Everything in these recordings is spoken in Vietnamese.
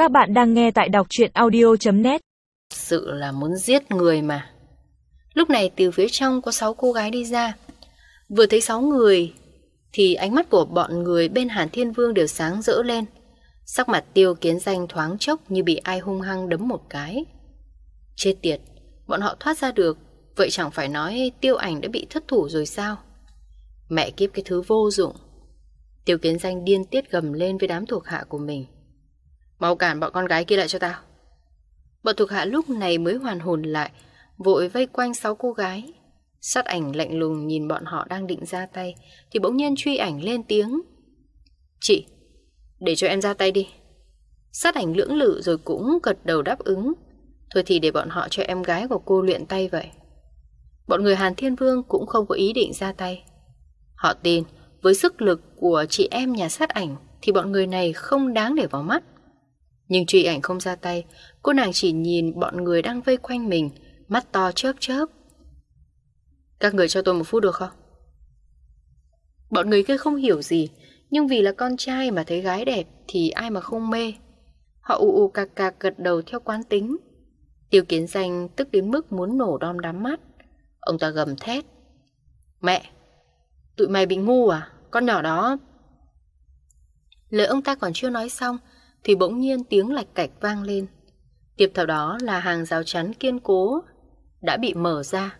Các bạn đang nghe tại đọc truyện audio.net. Sự là muốn giết người mà. Lúc này từ phía trong có 6 cô gái đi ra. Vừa thấy 6 người thì ánh mắt của bọn người bên Hàn Thiên Vương đều sáng rỡ lên. Sắc mặt Tiêu Kiến Danh thoáng chốc như bị ai hung hăng đấm một cái. Chết tiệt, bọn họ thoát ra được, vậy chẳng phải nói Tiêu Ảnh đã bị thất thủ rồi sao? Mẹ kiếp cái thứ vô dụng. Tiêu Kiến Danh điên tiết gầm lên với đám thuộc hạ của mình. Mau cản bọn con gái kia lại cho tao. Bọn thuộc hạ lúc này mới hoàn hồn lại, vội vây quanh 6 cô gái. Sát Ảnh lạnh lùng nhìn bọn họ đang định ra tay thì bỗng nhiên Truy Ảnh lên tiếng. Chị, để cho em ra tay đi. Sát Ảnh lưỡng lự rồi cũng gật đầu đáp ứng. Thôi thì để bọn họ cho em gái của cô luyện tay vậy. Bọn người Hàn Thiên Vương cũng không có ý định ra tay. Họ tin với sức lực của chị em nhà Sát Ảnh thì bọn người này không đáng để vào mắt. Nhưng Truy Ảnh không ra tay, cô nàng chỉ nhìn bọn người đang vây quanh mình, mắt to chớp chớp. Các người cho tôi 1 phút được không? Bọn người kia không hiểu gì, nhưng vì là con trai mà thấy gái đẹp thì ai mà không mê. Họ ù cạc cạc gật đầu theo quán tính. Tiêu Kiến Danh tức đến mức muốn nổ đom đóm mắt. Ông ta gầm thét. Mẹ, tụi mày bị ngu à? Con nhỏ đó... Lời ông ta còn chưa nói xong thì bỗng nhiên tiếng lạch cạch vang lên. Tiếp theo đó là hàng rào chắn kiên cố đã bị mở ra.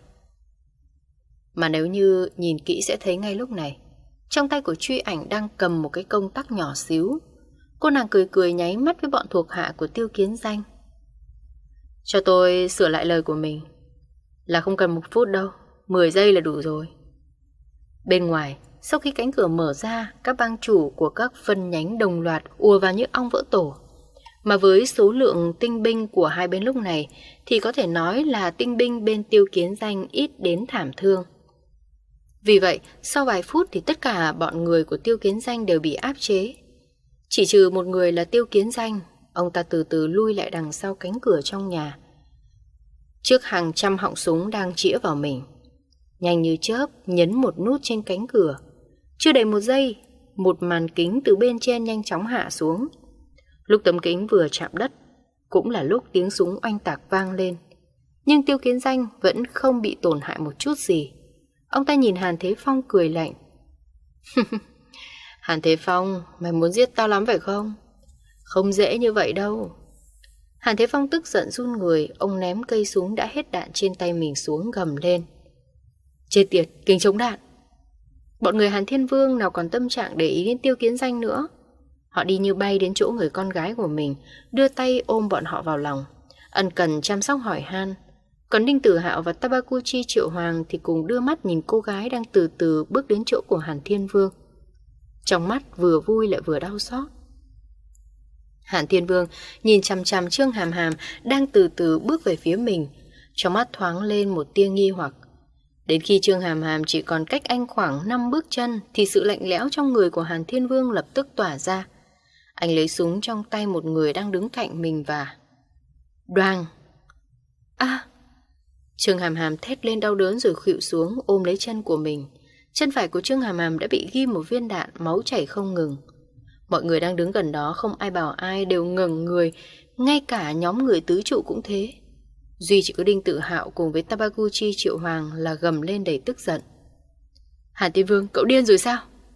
Mà nếu như nhìn kỹ sẽ thấy ngay lúc này, trong tay của Truy Ảnh đang cầm một cái công tắc nhỏ xíu. Cô nàng cười cười nháy mắt với bọn thuộc hạ của Tiêu Kiến Danh. Cho tôi sửa lại lời của mình, là không cần 1 phút đâu, 10 giây là đủ rồi. Bên ngoài, sau khi cánh cửa mở ra, các bang chủ của các phân nhánh đồng loạt ùa vào như ong vỡ tổ. Mà với số lượng tinh binh của hai bên lúc này thì có thể nói là tinh binh bên Tiêu Kiến Danh ít đến thảm thương. Vì vậy, sau vài phút thì tất cả bọn người của Tiêu Kiến Danh đều bị áp chế. Chỉ trừ một người là Tiêu Kiến Danh, ông ta từ từ lui lại đằng sau cánh cửa trong nhà. Trước hàng trăm họng súng đang chĩa vào mình. Nhanh như chớp nhấn một nút trên cánh cửa. Chưa đầy 1 giây, một màn kính từ bên trên nhanh chóng hạ xuống. Lúc tấm kính vừa chạm đất, cũng là lúc tiếng súng oanh tạc vang lên. Nhưng Tiêu Kiến Danh vẫn không bị tổn hại một chút gì. Ông ta nhìn Hàn Thế Phong cười lạnh. Hàn Thế Phong, mày muốn giết tao lắm phải không? Không dễ như vậy đâu. Hàn Thế Phong tức giận run người, ông ném cây súng đã hết đạn trên tay mình xuống gầm lên. Chết tiệt, kính chống đạn. Bọn người Hàn Thiên Vương nào còn tâm trạng để ý đến Tiêu Kiến Danh nữa. Họ đi như bay đến chỗ người con gái của mình, đưa tay ôm bọn họ vào lòng, ân cần chăm sóc hỏi han. Còn Đinh Tử Hạo và Tabakuchi Triệu Hoàng thì cùng đưa mắt nhìn cô gái đang từ từ bước đến chỗ của Hàn Thiên Vương. Trong mắt vừa vui lại vừa đau xót. Hàn Thiên Vương nhìn chằm chằm Trương Hàm Hàm đang từ từ bước về phía mình, trong mắt thoáng lên một tia nghi hoặc. Đến khi Trương Hàm Hàm chỉ còn cách anh khoảng 5 bước chân thì sự lạnh lẽo trong người của Hàn Thiên Vương lập tức tỏa ra. Anh lấy súng trong tay một người đang đứng cạnh mình và... Đoàng! À! Trương Hàm Hàm thét lên đau đớn rồi khuỵu xuống ôm lấy chân của mình. Chân phải của Trương Hàm Hàm đã bị ghim một viên đạn, máu chảy không ngừng. Mọi người đang đứng gần đó không ai bảo ai, đều ngẩng người, ngay cả nhóm người tứ trụ cũng thế. Duy chỉ có Đinh Tử Hạo cùng với Tabakuchi Triệu Hoàng là gầm lên đầy tức giận. Hàn Thiên Vương, cậu điên rồi sao?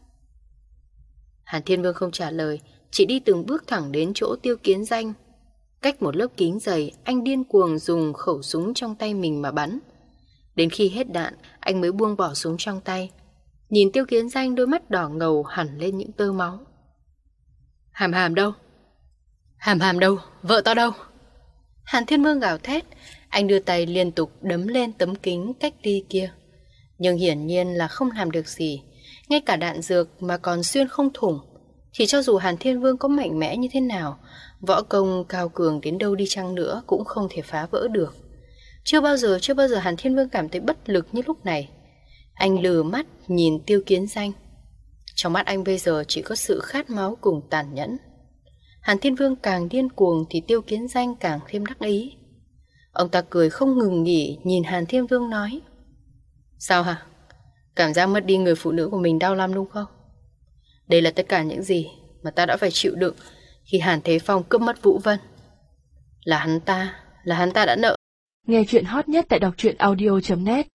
Hàn Thiên Vương không trả lời, chỉ đi từng bước thẳng đến chỗ Tiêu Kiến Danh. Cách một lớp kính dày, anh điên cuồng dùng khẩu súng trong tay mình mà bắn. Đến khi hết đạn, anh mới buông bỏ súng trong tay. Nhìn Tiêu Kiến Danh, đôi mắt đỏ ngầu hẳn lên những tơ máu. Hàm Hàm đâu? Hàm Hàm đâu? Vợ tao đâu? Hàn Thiên Vương gào thét, anh đưa tay liên tục đấm lên tấm kính cách ly kia. Nhưng hiển nhiên là không làm được gì. Ngay cả đạn dược mà còn xuyên không thủng. Thì cho dù Hàn Thiên Vương có mạnh mẽ như thế nào, võ công cao cường đến đâu đi chăng nữa cũng không thể phá vỡ được. Chưa bao giờ Hàn Thiên Vương cảm thấy bất lực như lúc này. Anh lừ mắt nhìn Tiêu Kiến Danh. Trong mắt anh bây giờ chỉ có sự khát máu cùng tàn nhẫn. Hàn Thiên Vương càng điên cuồng thì Tiêu Kiến Danh càng thêm đắc ý. Ông ta cười không ngừng nghỉ nhìn Hàn Thiên Vương nói. Sao hả? Cảm giác mất đi người phụ nữ của mình đau lắm đúng không? Đây là tất cả những gì mà ta đã phải chịu đựng khi Hàn Thế Phong cướp mất Vũ Vân. Là hắn ta đã nợ. Nghe chuyện hot nhất tại đọc truyện audio.net